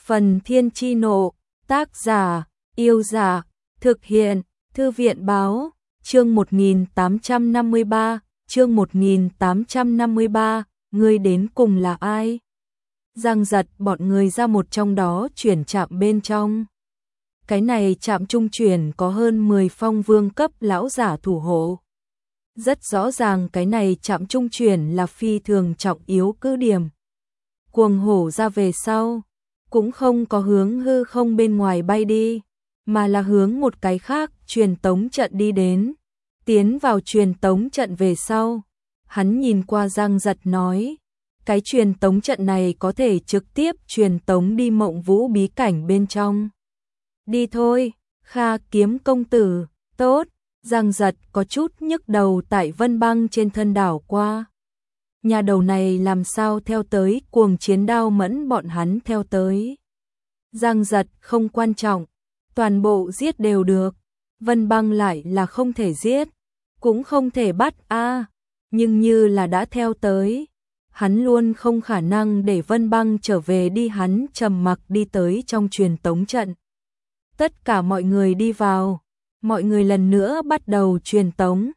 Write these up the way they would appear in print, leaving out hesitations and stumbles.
Phần Thiên Chi Nộ, tác giả, Yêu Giả, thực hiện, Thư viện Báo, chương 1853, ngươi đến cùng là ai? Giang giật bọn người ra một trong đó chuyển trạm bên trong. Cái này trạm trung chuyển có hơn 10 phong vương cấp lão giả thủ hộ. Rất rõ ràng cái này trạm trung chuyển là phi thường trọng yếu cứ điểm. Cuồng hổ ra về sau, cũng không có hướng hư không bên ngoài bay đi, mà là hướng một cái khác truyền tống trận đi đến. Tiến vào truyền tống trận về sau, hắn nhìn qua Giang Giật nói, cái truyền tống trận này có thể trực tiếp truyền tống đi Mộng Vũ bí cảnh bên trong. Đi thôi, Kha Kiếm công tử, tốt. Giang Giật có chút nhức đầu tại Vân Băng trên thân đảo qua. Nhà đầu này làm sao theo tới Cuồng Chiến Đao Mẫn bọn hắn theo tới. Giang Giật không quan trọng, toàn bộ giết đều được. Vân Băng lại là không thể giết, cũng không thể bắt nhưng như là đã theo tới. Hắn luôn không khả năng để Vân Băng trở về đi, hắn trầm mặc đi tới trong truyền tống trận. Tất cả mọi người đi vào, mọi người lần nữa bắt đầu truyền tống.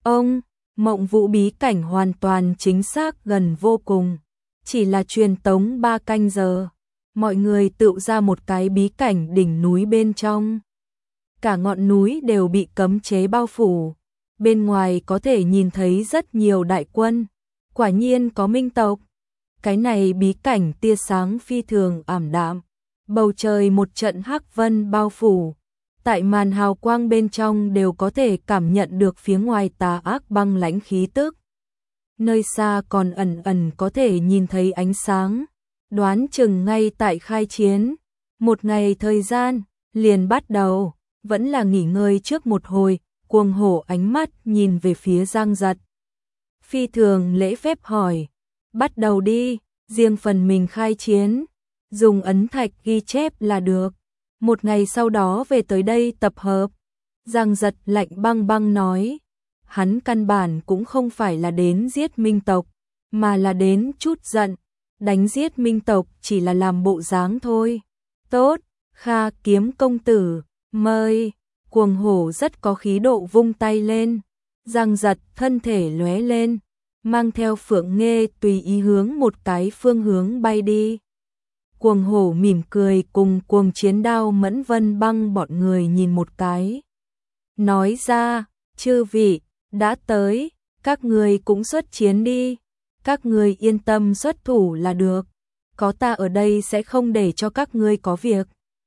Mộng Vũ bí cảnh hoàn toàn chính xác gần vô cùng, chỉ là truyền tống 3 canh giờ, mọi người tự ra một cái bí cảnh đỉnh núi bên trong. Cả ngọn núi đều bị cấm chế bao phủ, bên ngoài có thể nhìn thấy rất nhiều đại quân, quả nhiên có minh tộc. Cái này bí cảnh tia sáng phi thường ảm đạm, bầu trời một trận hắc vân bao phủ. Tại màn hào quang bên trong đều có thể cảm nhận được phía ngoài tà ác băng lãnh khí tức. Nơi xa còn ẩn ẩn có thể nhìn thấy ánh sáng, đoán chừng ngay tại khai chiến. Một ngày thời gian, liền bắt đầu, vẫn là nghỉ ngơi trước một hồi, Cuồng hổ ánh mắt nhìn về phía Giang Giật. Phi thường lễ phép hỏi, bắt đầu đi, riêng phần mình khai chiến, dùng ấn thạch ghi chép là được. Một ngày sau đó về tới đây tập hợp. Giang Giật lạnh băng băng nói, hắn căn bản cũng không phải là đến giết minh tộc, mà là đến chút giận, đánh giết minh tộc chỉ là làm bộ dáng thôi. Tốt, Kha Kiếm công tử, mời. Cuồng hổ rất có khí độ vung tay lên. Giang Giật thân thể lóe lên, mang theo Phượng Nghê tùy ý hướng một cái phương hướng bay đi. Cuồng hổ mỉm cười cùng Cuồng Chiến Đao Mẫn Vân Băng bọn người nhìn một cái. Nói ra, chư vị, đã tới, các người cũng xuất chiến đi. Các người yên tâm xuất thủ là được. Có ta ở đây sẽ không để cho các ngươi có việc.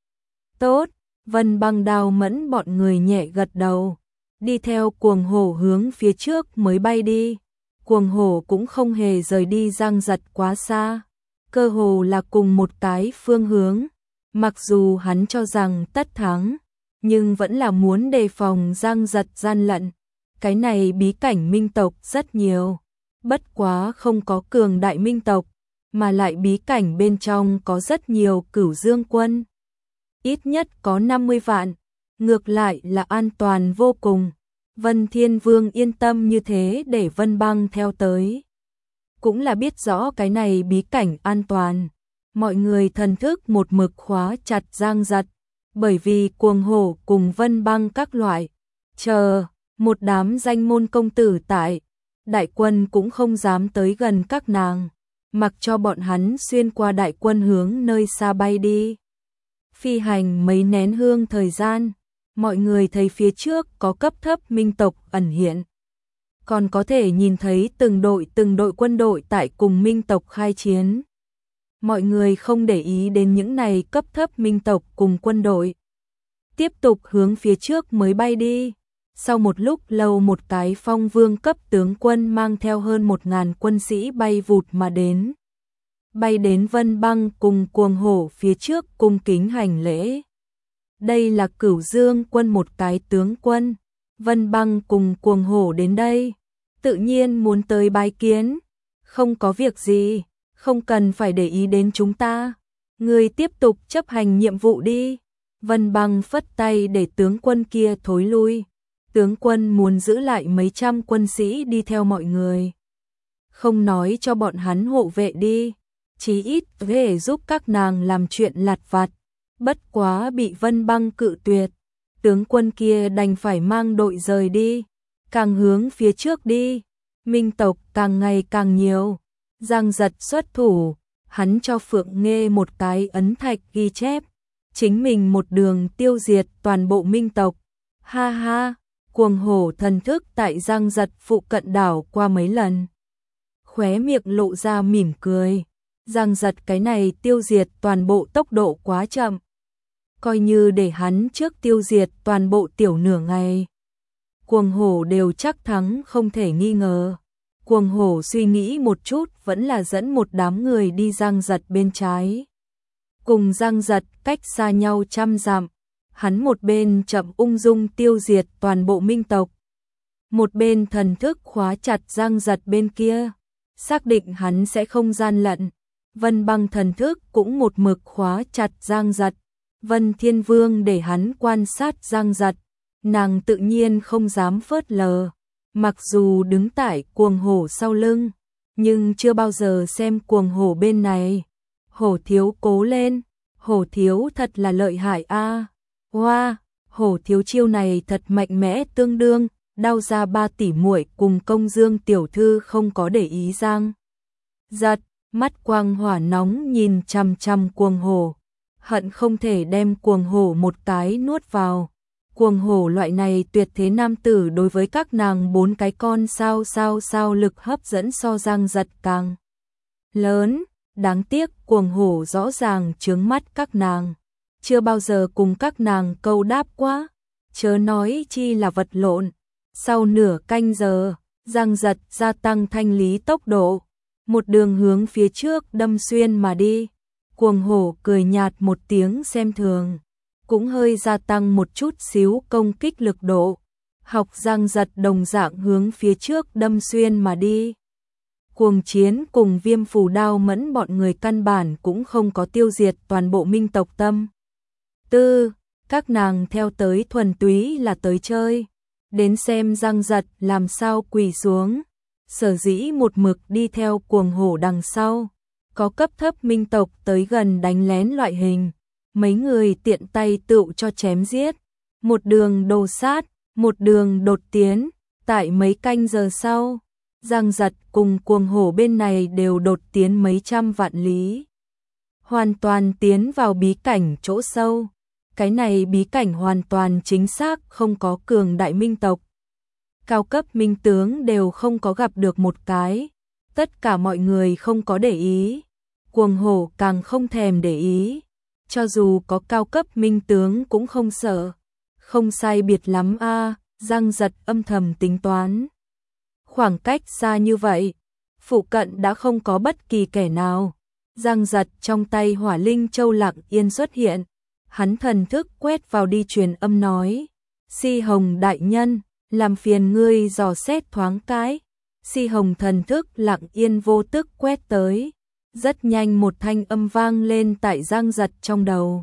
Tốt, Vân Băng Đao Mẫn bọn người nhẹ gật đầu. Đi theo Cuồng hổ hướng phía trước mới bay đi. Cuồng hổ cũng không hề rời đi Giang Giật quá xa. Cơ hồ là cùng một cái phương hướng, mặc dù hắn cho rằng tất thắng, nhưng vẫn là muốn đề phòng Giang Giật gian lận. Cái này bí cảnh minh tộc rất nhiều, bất quá không có cường đại minh tộc, mà lại bí cảnh bên trong có rất nhiều Cửu Dương quân. Ít nhất có 50 vạn, ngược lại là an toàn vô cùng. Vân Thiên Vương yên tâm như thế để Vân Băng theo tới. Cũng là biết rõ cái này bí cảnh an toàn. Mọi người thần thức một mực khóa chặt Giang Giật, bởi vì Cuồng hổ cùng Vân Băng các loại. Một đám danh môn công tử tại, đại quân cũng không dám tới gần các nàng, mặc cho bọn hắn xuyên qua đại quân hướng nơi xa bay đi. Phi hành mấy nén hương thời gian, mọi người thấy phía trước có cấp thấp minh tộc ẩn hiện. Còn có thể nhìn thấy từng đội quân đội tại cùng minh tộc khai chiến. Mọi người không để ý đến những này cấp thấp minh tộc cùng quân đội. Tiếp tục hướng phía trước mới bay đi. Sau một lúc lâu một cái phong vương cấp tướng quân mang theo hơn 1000 quân sĩ bay vụt mà đến. Bay đến Vân Băng cùng Cuồng hổ phía trước cung kính hành lễ. Đây là Cửu Dương quân một cái tướng quân. Vân Băng cùng Cuồng hổ đến đây, tự nhiên muốn tới bái kiến. Không có việc gì, không cần phải để ý đến chúng ta. Người tiếp tục chấp hành nhiệm vụ đi. Vân Băng phất tay để tướng quân kia thối lui. Tướng quân muốn giữ lại mấy trăm quân sĩ đi theo mọi người. Không nói cho bọn hắn hộ vệ đi. chí ít về giúp các nàng làm chuyện lặt vặt. Bất quá bị Vân Băng cự tuyệt, tướng quân kia đành phải mang đội rời đi, càng hướng phía trước đi, minh tộc càng ngày càng nhiều. Giang Giật xuất thủ, hắn cho Phượng Nghê một cái ấn thạch ghi chép, chính mình một đường tiêu diệt toàn bộ minh tộc. Ha ha, cuồng hổ thần thức tại Giang Giật phụ cận đảo qua mấy lần, khóe miệng lộ ra mỉm cười. Giang Giật cái này tiêu diệt toàn bộ tốc độ quá chậm, coi như để hắn trước tiêu diệt toàn bộ tiểu nửa ngày, cuồng hổ đều chắc thắng không thể nghi ngờ. Cuồng hổ suy nghĩ một chút vẫn là dẫn một đám người đi Giang Giật bên trái. Cùng Giang Giật cách xa nhau 100 dặm, hắn một bên chậm ung dung tiêu diệt toàn bộ minh tộc, một bên thần thức khóa chặt Giang Giật bên kia, xác định hắn sẽ không gian lận. Vân Băng thần thức cũng một mực khóa chặt Giang Giật. Vân Thiên Vương để hắn quan sát Giang Giật, nàng tự nhiên không dám phớt lờ. Mặc dù đứng tại cuồng hổ sau lưng, nhưng chưa bao giờ xem cuồng hổ bên này. Hổ thiếu cố lên, hổ thiếu thật là lợi hại a. Wow, hổ thiếu chiêu này thật mạnh mẽ tương đương, đao ra 3 tỷ muội cùng Công Dương tiểu thư không có để ý Giang Giật, mắt quang hỏa nóng nhìn chằm chằm cuồng hổ, hận không thể đem cuồng hổ một cái nuốt vào. Cuồng hổ loại này tuyệt thế nam tử đối với các nàng 4 cái con sao lực hấp dẫn so Giang Giật càng lớn. Đáng tiếc cuồng hổ rõ ràng chướng mắt các nàng, chưa bao giờ cùng các nàng câu đáp quá, chớ nói chi là vật lộn. Sau nửa canh giờ, Giang Giật gia tăng thanh lý tốc độ, một đường hướng phía trước đâm xuyên mà đi. Cuồng hổ cười nhạt một tiếng xem thường, cũng hơi gia tăng một chút xíu công kích lực độ, học Giang Giật đồng dạng hướng phía trước đâm xuyên mà đi. Cuồng Chiến cùng Viêm Phù Đao Mẫn bọn người căn bản cũng không có tiêu diệt toàn bộ minh tộc tâm tư, các nàng theo tới thuần túy là tới chơi, đến xem Giang Giật làm sao quỳ xuống. Sở dĩ một mực đi theo cuồng hổ đằng sau, có cấp thấp minh tộc tới gần đánh lén loại hình, mấy người tiện tay tựu cho chém giết, một đường đồ sát, một đường đột tiến. Tại mấy canh giờ sau, Giang Giật cùng cuồng hổ bên này đều đột tiến mấy trăm vạn lý, hoàn toàn tiến vào bí cảnh chỗ sâu. Cái này bí cảnh hoàn toàn chính xác không có cường đại minh tộc, cao cấp minh tướng đều không có gặp được một cái. Tất cả mọi người không có để ý, cuồng hổ càng không thèm để ý, cho dù có cao cấp minh tướng cũng không sợ. Không sai biệt lắm a. Giang Giật âm thầm tính toán, khoảng cách xa như vậy, phụ cận đã không có bất kỳ kẻ nào. Giang Giật trong tay Hỏa Linh Châu lặng yên xuất hiện, hắn thần thức quét vào đi truyền âm nói: Si Hồng đại nhân, làm phiền ngươi dò xét thoáng cái. Si Hồng thần thức lặng yên vô tức quét tới, rất nhanh một thanh âm vang lên tại Giang Giật trong đầu: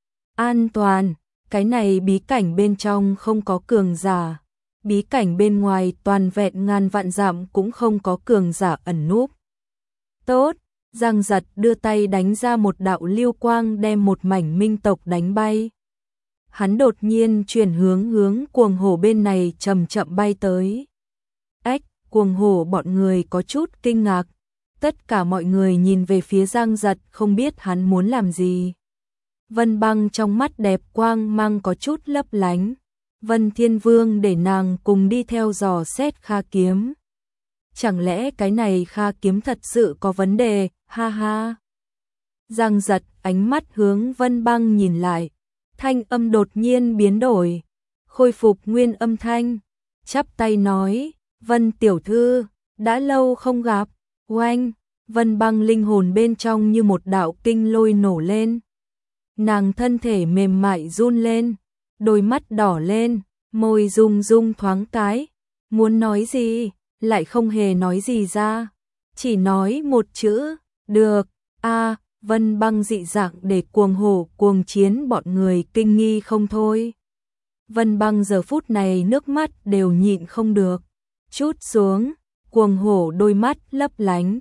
An toàn, cái này bí cảnh bên trong không có cường giả, bí cảnh bên ngoài toàn vẹn ngàn vạn dặm cũng không có cường giả ẩn núp. Tốt. Giang Giật đưa tay đánh ra một đạo lưu quang đem một mảnh minh tộc đánh bay. Hắn đột nhiên chuyển hướng cuồng hổ bên này chậm chậm bay tới. Ếch, cuồng hổ bọn người có chút kinh ngạc. Tất cả mọi người nhìn về phía Giang Giật không biết hắn muốn làm gì. Vân Băng trong mắt đẹp quang mang có chút lấp lánh. Vân Thiên Vương để nàng cùng đi theo dò xét Kha Kiếm. Chẳng lẽ cái này Kha Kiếm thật sự có vấn đề, ha ha. Giang Giật ánh mắt hướng Vân Băng nhìn lại, thanh âm đột nhiên biến đổi, khôi phục nguyên âm thanh, chắp tay nói: Vân tiểu thư, đã lâu không gặp. Oanh, Vân Băng linh hồn bên trong như một đạo kinh lôi nổ lên. Nàng thân thể mềm mại run lên, đôi mắt đỏ lên, môi rung rung thoáng cái, muốn nói gì lại không hề nói gì ra, chỉ nói một chữ: được. A. Vân Băng dị dạng để cuồng hổ Cuồng Chiến bọn người kinh nghi không thôi. Vân Băng giờ phút này nước mắt đều nhịn không được chút xuống, cuồng hổ đôi mắt lấp lánh,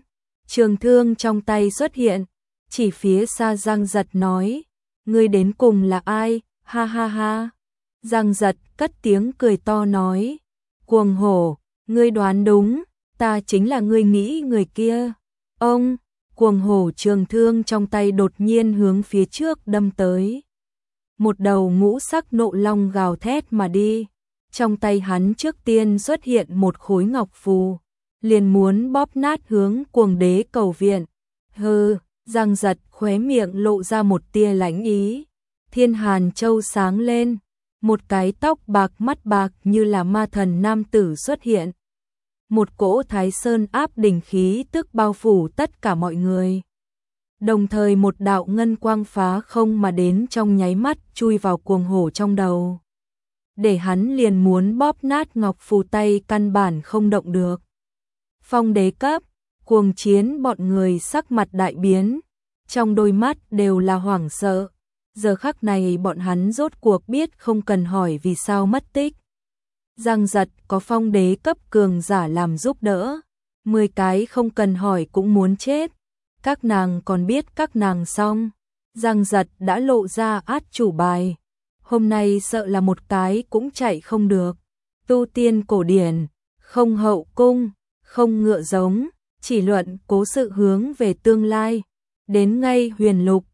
trường thương trong tay xuất hiện, chỉ phía xa Giang Giật nói, ngươi đến cùng là ai, ha ha ha. Giang Giật cất tiếng cười to nói, Cuồng Hổ, ngươi đoán đúng, ta chính là ngươi nghĩ người kia. Ông, Cuồng Hổ trường thương trong tay đột nhiên hướng phía trước đâm tới. Một đầu ngũ sắc nộ long gào thét mà đi, trong tay hắn trước tiên xuất hiện một khối ngọc phù, liền muốn bóp nát hướng Cuồng Đế cầu viện. Hừ, Giang Giật khóe miệng lộ ra một tia lãnh ý, Thiên Hàn Châu sáng lên, một cái tóc bạc mắt bạc như là ma thần nam tử xuất hiện. Một cỗ Thái Sơn áp đỉnh khí tức bao phủ tất cả mọi người. Đồng thời một đạo ngân quang phá không mà đến trong nháy mắt chui vào Cuồng Hổ trong đầu. Để hắn liền muốn bóp nát ngọc phù tay căn bản không động được. Phong đế cấp, Cuồng Chiến bọn người sắc mặt đại biến, trong đôi mắt đều là hoảng sợ. Giờ khắc này bọn hắn rốt cuộc biết không cần hỏi vì sao mất tích. Giang Giật có phong đế cấp cường giả làm giúp đỡ, 10 cái không cần hỏi cũng muốn chết. Các nàng còn biết các nàng xong. Giang Giật đã lộ ra át chủ bài. Hôm nay sợ là một cái cũng chạy không được. Tu tiên cổ điển, không hậu cung, không ngựa giống, chỉ luận cố sự hướng về tương lai. Đến ngay huyền lục,